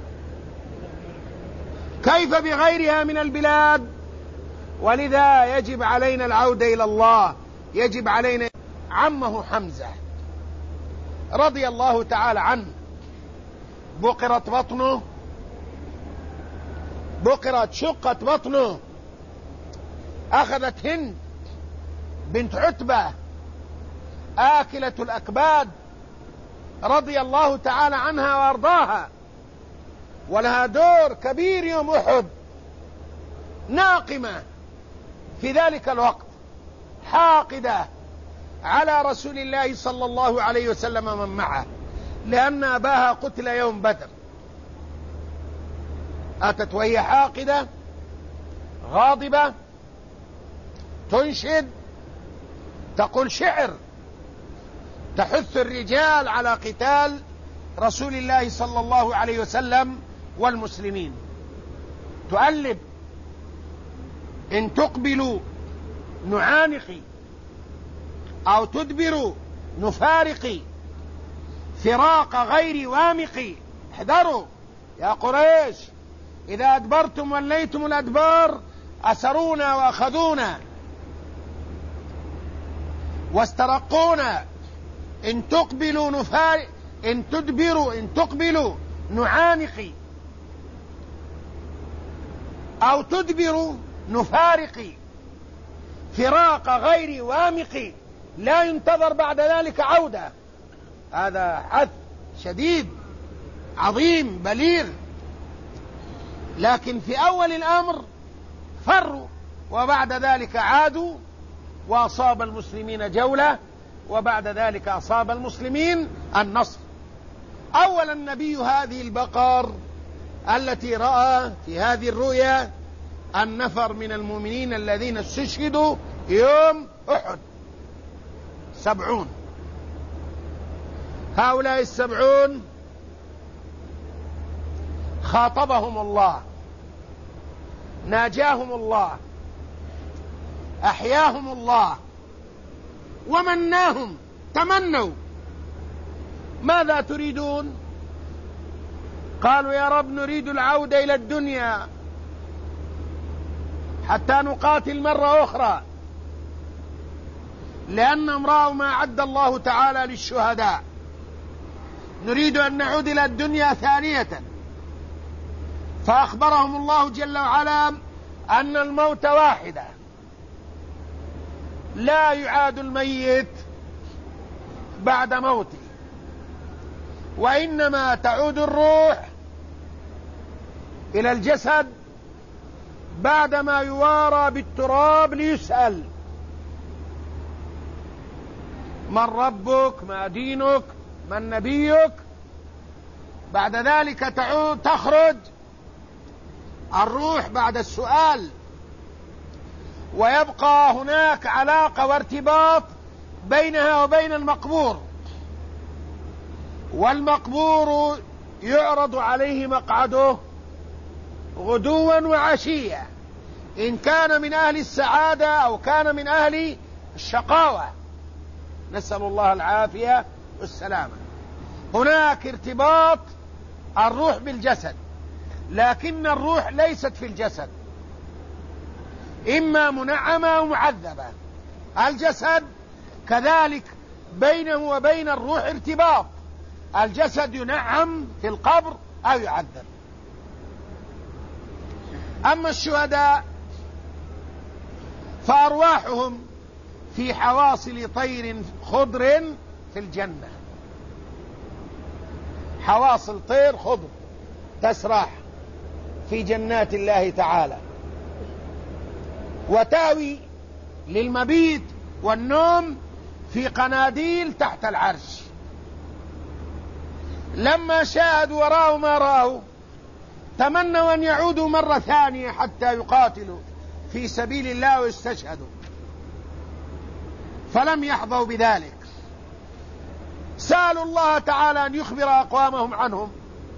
كيف بغيرها من البلاد؟ ولذا يجب علينا العودة إلى الله. يجب علينا. عمه حمزة رضي الله تعالى عنه بقرت بطنه، شقت بطنه، أخذت هند بنت عتبة آكلة الأكباد رضي الله تعالى عنها وأرضاها، ولها دور كبير يوم أحد، ناقمة في ذلك الوقت، حاقدة على رسول الله صلى الله عليه وسلم من معه، لأن أباها قتل يوم بدر. أتت وهي حاقدة غاضبة تنشد، تقول شعر تحث الرجال على قتال رسول الله صلى الله عليه وسلم والمسلمين، تؤلب: إن تقبلوا نعانقي أو تدبروا نفارقي، فراق غير وامقي. احذروا يا قريش، إذا أدبرتم وليتم الأدبار أسرونا وأخذونا واسترقونا. إن تقبلوا نعانقي أو تدبروا نفارقي، فراق غير وامقي، لا ينتظر بعد ذلك عودة. هذا حث شديد عظيم بليغ، لكن في أول الأمر فروا، وبعد ذلك عادوا وأصاب المسلمين جولة، وبعد ذلك أصاب المسلمين النصر. أول النبي هذه البقر التي رأى في هذه الرؤيا النفر من المؤمنين الذين استشهدوا يوم أحد 70. هؤلاء 70 خاطبهم الله، ناجاهم الله، أحياهم الله، ومناهم. تمنوا: ماذا تريدون؟ قالوا: يا رب نريد العودة إلى الدنيا حتى نقاتل مرة أخرى، لأنهم رأوا ما أعد الله تعالى للشهداء. نريد أن نعود إلى الدنيا ثانية. فأخبرهم الله جل وعلا أن الموت واحدة، لا يعاد الميت بعد موته، وإنما تعود الروح إلى الجسد بعدما يوارى بالتراب ليسأل: من ربك؟ ما دينك؟ من نبيك؟ بعد ذلك تخرج الروح بعد السؤال، ويبقى هناك علاقة وارتباط بينها وبين المقبور، والمقبور يعرض عليه مقعده غدوا وعشيا، إن كان من أهل السعادة أو كان من أهل الشقاوة، نسأل الله العافية والسلامة. هناك ارتباط الروح بالجسد، لكن الروح ليست في الجسد، إما منعمة أو معذبة. الجسد كذلك بينه وبين الروح ارتباط، الجسد ينعم في القبر أو يعذب. أما الشهداء فأرواحهم في حواصل طير خضر في الجنة، حواصل طير خضر تسرح في جنات الله تعالى، وتاوي للمبيت والنوم في قناديل تحت العرش. لما شاهدوا ورأوا ما رأوا تمنوا أن يعودوا مرة ثانية حتى يقاتلوا في سبيل الله ويستشهدوا، فلم يحظوا بذلك. سألوا الله تعالى أن يخبر أقوامهم عنهم،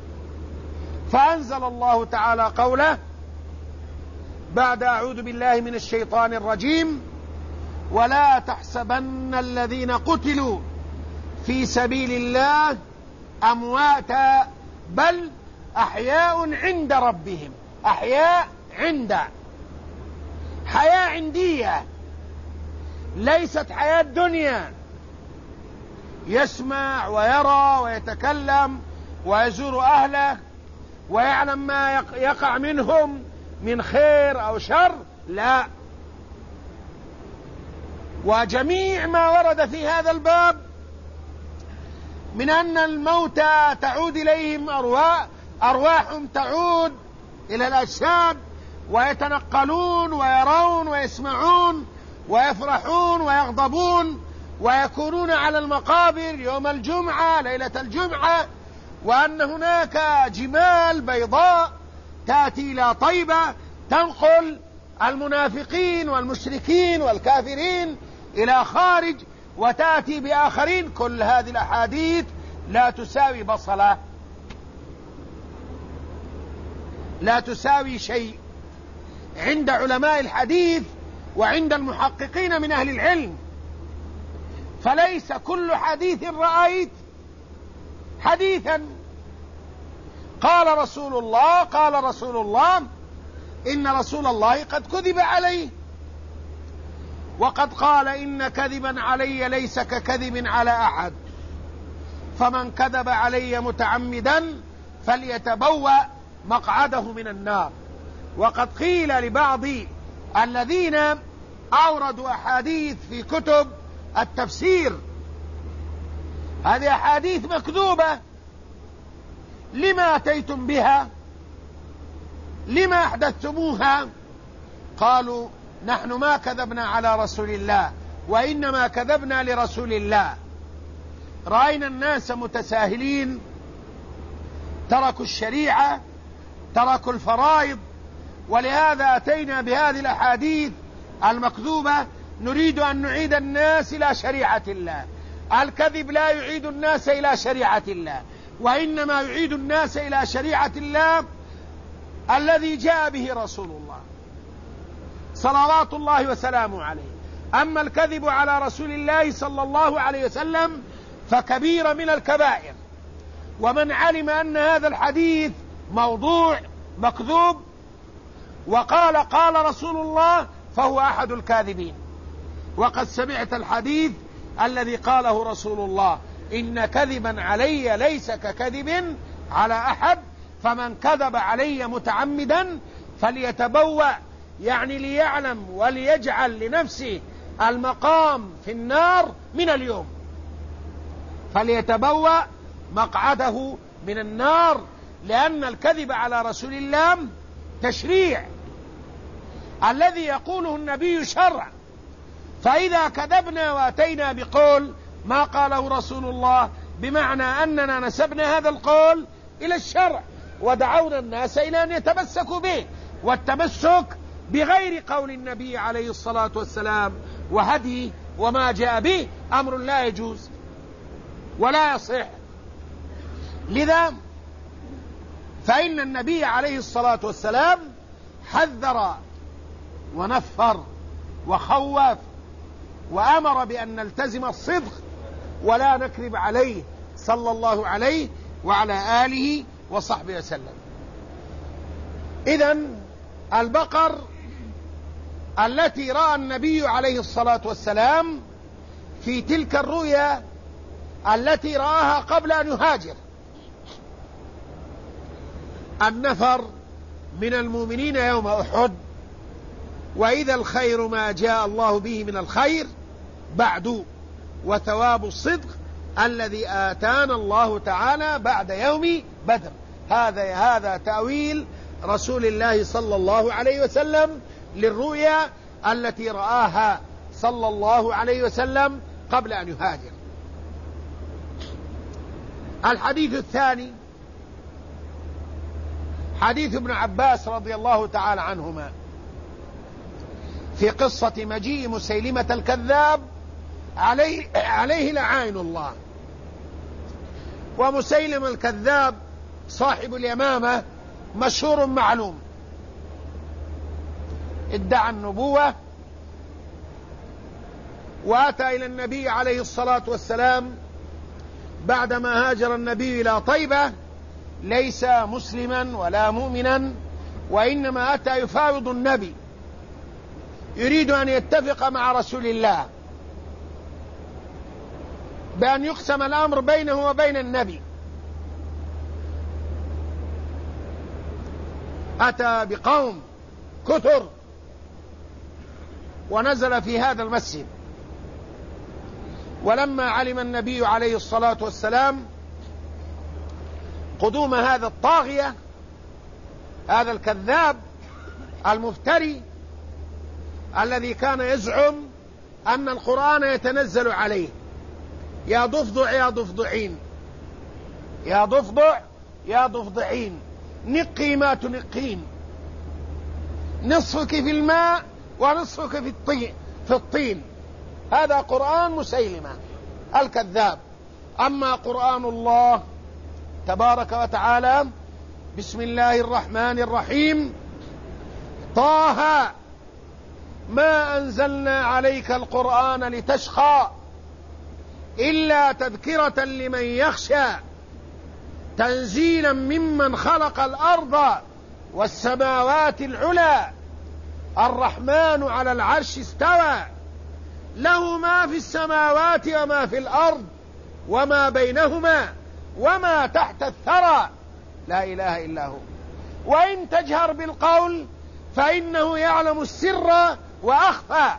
فأنزل الله تعالى قوله بعد: أعوذ بالله من الشيطان الرجيم: ولا تحسبن الذين قتلوا في سبيل الله أمواتا بل أحياء عند ربهم. أحياء عند، حياة عندية، ليست حياة دنيا، يسمع ويرى ويتكلم ويزور أهله ويعلم ما يقع منهم من خير أو شر، لا. وجميع ما ورد في هذا الباب من أن الموتى تعود إليهم أرواحهم تعود إلى الأجساد، ويتنقلون ويرون ويسمعون ويفرحون ويغضبون ويكونون على المقابر يوم الجمعة ليلة الجمعة، وأن هناك جمال بيضاء تأتي إلى طيبة تنقل المنافقين والمشركين والكافرين إلى خارج وتأتي بآخرين. كل هذه الأحاديث لا تساوي بصلة، لا تساوي شيء عند علماء الحديث وعند المحققين من أهل العلم. فليس كل حديث رأيت حديثا. قال رسول الله إن رسول الله قد كذب عليه، وقد قال إن كذبا علي ليس ككذب على أحد، فمن كذب علي متعمدا فليتبوأ مقعده من النار. وقد قيل لبعض الذين أوردوا أحاديث في كتب التفسير هذه أحاديث مكذوبة، لما أتيتم بها؟ لما أحدثتموها؟ قالوا نحن ما كذبنا على رسول الله، وإنما كذبنا لرسول الله. رأينا الناس متساهلين، تركوا الشريعة، تركوا الفرائض، ولهذا أتينا بهذه الأحاديث المكذوبة نريد أن نعيد الناس إلى شريعة الله. الكذب لا يعيد الناس إلى شريعة الله، وإنما يعيد الناس إلى شريعة الله الذي جاء به رسول الله صلوات الله وسلامه عليه. أما الكذب على رسول الله صلى الله عليه وسلم فكبيرة من الكبائر، ومن علم أن هذا الحديث موضوع مكذوب قال رسول الله فهو أحد الكاذبين. وقد سمعت الحديث الذي قاله رسول الله إن كذبا علي ليس ككذب على أحد، فمن كذب علي متعمدا فليتبوأ، يعني ليعلم وليجعل لنفسه المقام في النار من اليوم، فليتبوأ مقعده من النار. لأن الكذب على رسول الله تشريع، الذي يقوله النبي شرع، فإذا كذبنا وأتينا بقول ما قاله رسول الله بمعنى أننا نسبنا هذا القول إلى الشرع ودعونا الناس إلى أن يتمسكوا به، والتمسك بغير قول النبي عليه الصلاة والسلام وهدي وما جاء به أمر لا يجوز ولا يصح. لذا فإن النبي عليه الصلاة والسلام حذر ونفر وخوف وأمر بأن نلتزم الصدق ولا نكذب عليه صلى الله عليه وعلى آله وصحبه وسلم. إذن البقر التي رأى النبي عليه الصلاة والسلام في تلك الرؤيا التي رآها قبل أن يهاجر، النفر من المؤمنين يوم أحد، وإذا الخير ما جاء الله به من الخير بعد، وثواب الصدق الذي آتانا الله تعالى بعد يوم بدر. هذا تأويل رسول الله صلى الله عليه وسلم للرؤيا التي رآها صلى الله عليه وسلم قبل أن يهاجر. الحديث الثاني حديث ابن عباس رضي الله تعالى عنهما في قصة مجيء مسيلمة الكذاب عليه لعائن الله. ومسيلم الكذاب صاحب اليمامة مشهور معلوم، ادعى النبوة وأتى إلى النبي عليه الصلاة والسلام بعدما هاجر النبي إلى طيبة، ليس مسلما ولا مؤمنا، وإنما أتى يفاوض النبي، يريد أن يتفق مع رسول الله بأن يقسم الأمر بينه وبين النبي، أتى بقوم كثر ونزل في هذا المسجد. ولما علم النبي عليه الصلاة والسلام قدوم هذا الطاغية، هذا الكذاب المفتري الذي كان يزعم أن القرآن يتنزل عليه، يا ضفدع يا ضفدعين، يا ضفدع يا ضفدعين، نقي ما تنقين، نصفك في الماء ونصفك في الطين. هذا قرآن مسيلمة الكذاب. أما قرآن الله تبارك وتعالى، بسم الله الرحمن الرحيم، طه ما أنزلنا عليك القرآن لتشقى إلا تذكرة لمن يخشى تنزيلا ممن خلق الأرض والسماوات العلى الرحمن على العرش استوى له ما في السماوات وما في الأرض وما بينهما وما تحت الثرى لا إله إلا هو وإن تجهر بالقول فإنه يعلم السر وأخفى.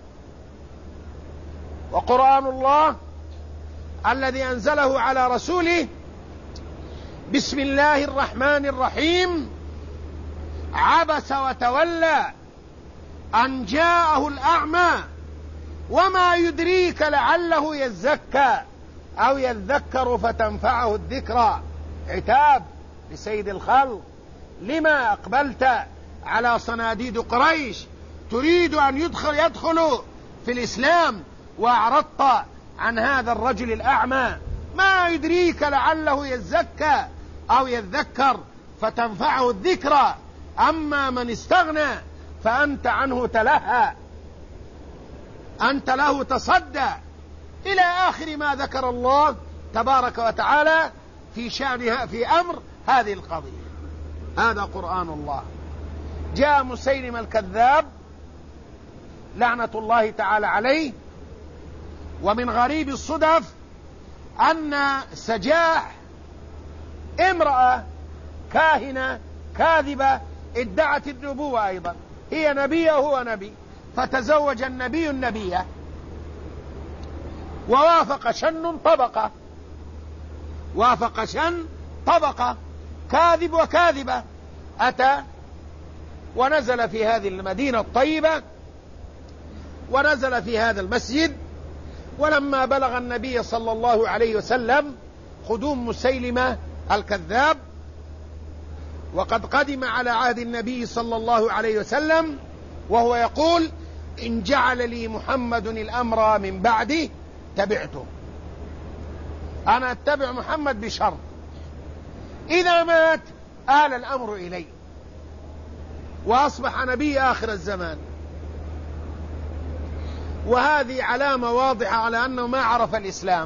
وقرآن الله الذي أنزله على رسوله بسم الله الرحمن الرحيم عبس وتولى أن جاءه الأعمى وما يدريك لعله يزكى أو يذكر فتنفعه الذكرى. عتاب لسيد الخلق، لما أقبلت على صناديد قريش تريد أن يدخل في الإسلام وأعرضت عن هذا الرجل الأعمى؟ ما يدريك لعله يزكى أو يذكر فتنفعه الذكرى، أما من استغنى فأنت عنه تلهى، أنت له تصدى، إلى آخر ما ذكر الله تبارك وتعالى في شأنها في أمر هذه القضية. هذا قرآن الله. جاء مسيلم الكذاب لعنة الله تعالى عليه، ومن غريب الصدف أن سجاح امرأة كاهنة كاذبة ادعت النبوة أيضا، هي نبية وهو نبي، فتزوج النبي النبية ووافق شن طبقة، وافق شن طبقة، كاذب وكاذبة. أتى ونزل في هذه المدينة الطيبة ونزل في هذا المسجد. ولما بلغ النبي صلى الله عليه وسلم قدوم مسيلمة الكذاب، وقد قدم على عهد النبي صلى الله عليه وسلم وهو يقول إن جعل لي محمد الأمر من بعده تبعته، أنا أتبع محمد بشرط إذا مات آل الأمر إلي وأصبح نبي آخر الزمان. وهذه علامة واضحة على أنه ما عرف الإسلام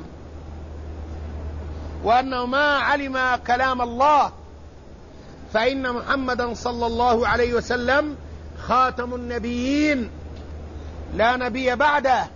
وأنه ما علم كلام الله، فإن محمدا صلى الله عليه وسلم خاتم النبيين، لا نبي بعده،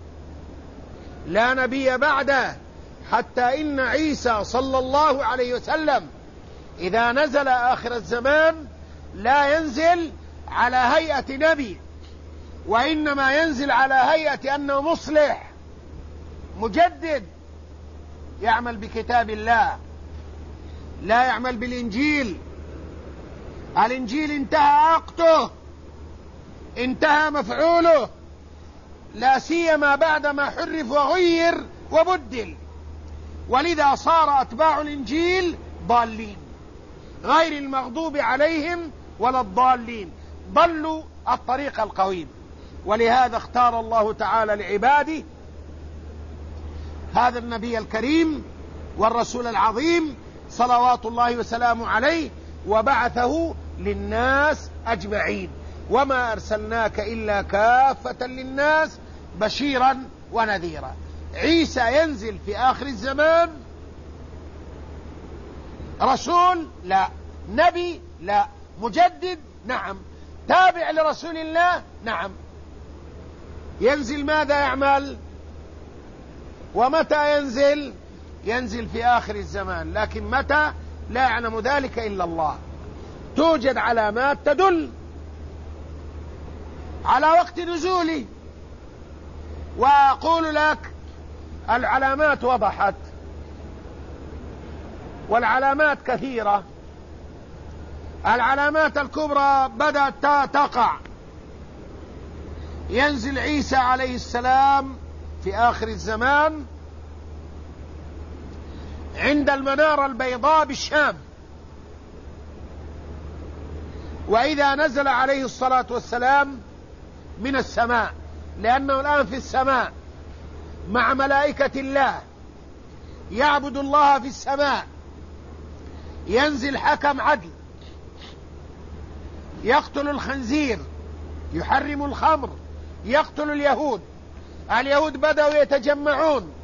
لا نبي بعده، حتى إن عيسى صلى الله عليه وسلم إذا نزل آخر الزمان لا ينزل على هيئة نبي، وإنما ينزل على هيئة أنه مصلح مجدد يعمل بكتاب الله، لا يعمل بالإنجيل. الإنجيل انتهى وقته، انتهى مفعوله، لا سيما بعدما حرف وغير وبدل، ولذا صار أتباع الإنجيل ضالين غير المغضوب عليهم ولا الضالين، ضلوا الطريق القويم. ولهذا اختار الله تعالى لعباده هذا النبي الكريم والرسول العظيم صلوات الله وسلامه عليه، وبعثه للناس أجمعين، وما أرسلناك إلا كافة للناس بشيرا ونذيرا. عيسى ينزل في آخر الزمان رسول؟ لا. نبي؟ لا. مجدد؟ نعم. تابع لرسول الله؟ نعم. ينزل ماذا يعمل؟ ومتى ينزل؟ ينزل في آخر الزمان، لكن متى لا يعلم ذلك إلا الله. توجد علامات تدل على وقت نزوله، وأقول لك العلامات وضحت، والعلامات كثيرة. العلامات الكبرى بدأت تقع. ينزل عيسى عليه السلام في آخر الزمان عند المنارة البيضاء بالشام، وإذا نزل عليه الصلاة والسلام من السماء، لأنه الآن في السماء مع ملائكة الله يعبد الله في السماء، ينزل حكم عدل، يقتل الخنزير، يحرم الخمر، يقتل اليهود. اليهود بدأوا يتجمعون،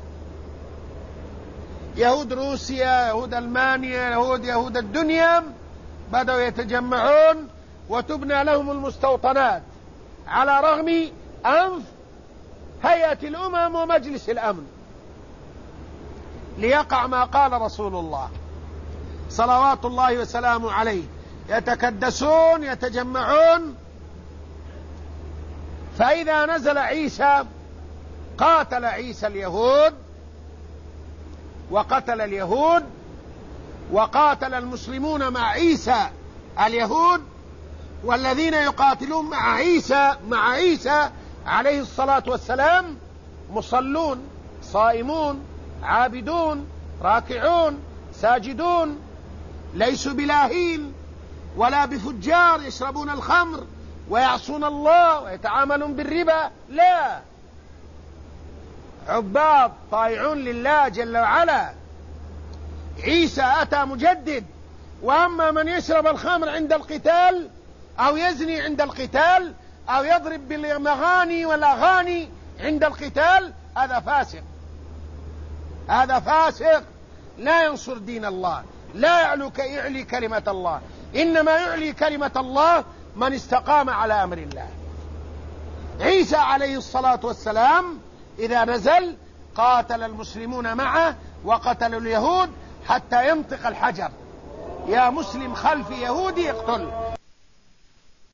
يهود روسيا، يهود ألمانيا، يهود الدنيا بدأوا يتجمعون وتبنى لهم المستوطنات على رغم أنف هيئة الأمم ومجلس الأمن، ليقع ما قال رسول الله صلوات الله وسلامه عليه: يتكدسون يتجمعون. فإذا نزل عيسى قاتل عيسى اليهود وقتل اليهود، وقاتل المسلمون مع عيسى اليهود، والذين يقاتلون مع عيسى عليه الصلاة والسلام مصلون صائمون عابدون راكعون ساجدون، ليسوا بلاهين ولا بفجار يشربون الخمر ويعصون الله ويتعاملون بالربا، لا، عباد طائعون لله جل وعلا. عيسى أتى مجدد. وأما من يشرب الخمر عند القتال أو يزني عند القتال أو يضرب بالمغاني والأغاني عند القتال، هذا فاسق، هذا فاسق لا ينصر دين الله، لا يعلي كلمة الله. إنما يعلي كلمة الله من استقام على أمر الله. عيسى عليه الصلاة والسلام إذا نزل قاتل المسلمون معه وقتلوا اليهود حتى ينطق الحجر: يا مسلم خلف يهودي اقتل.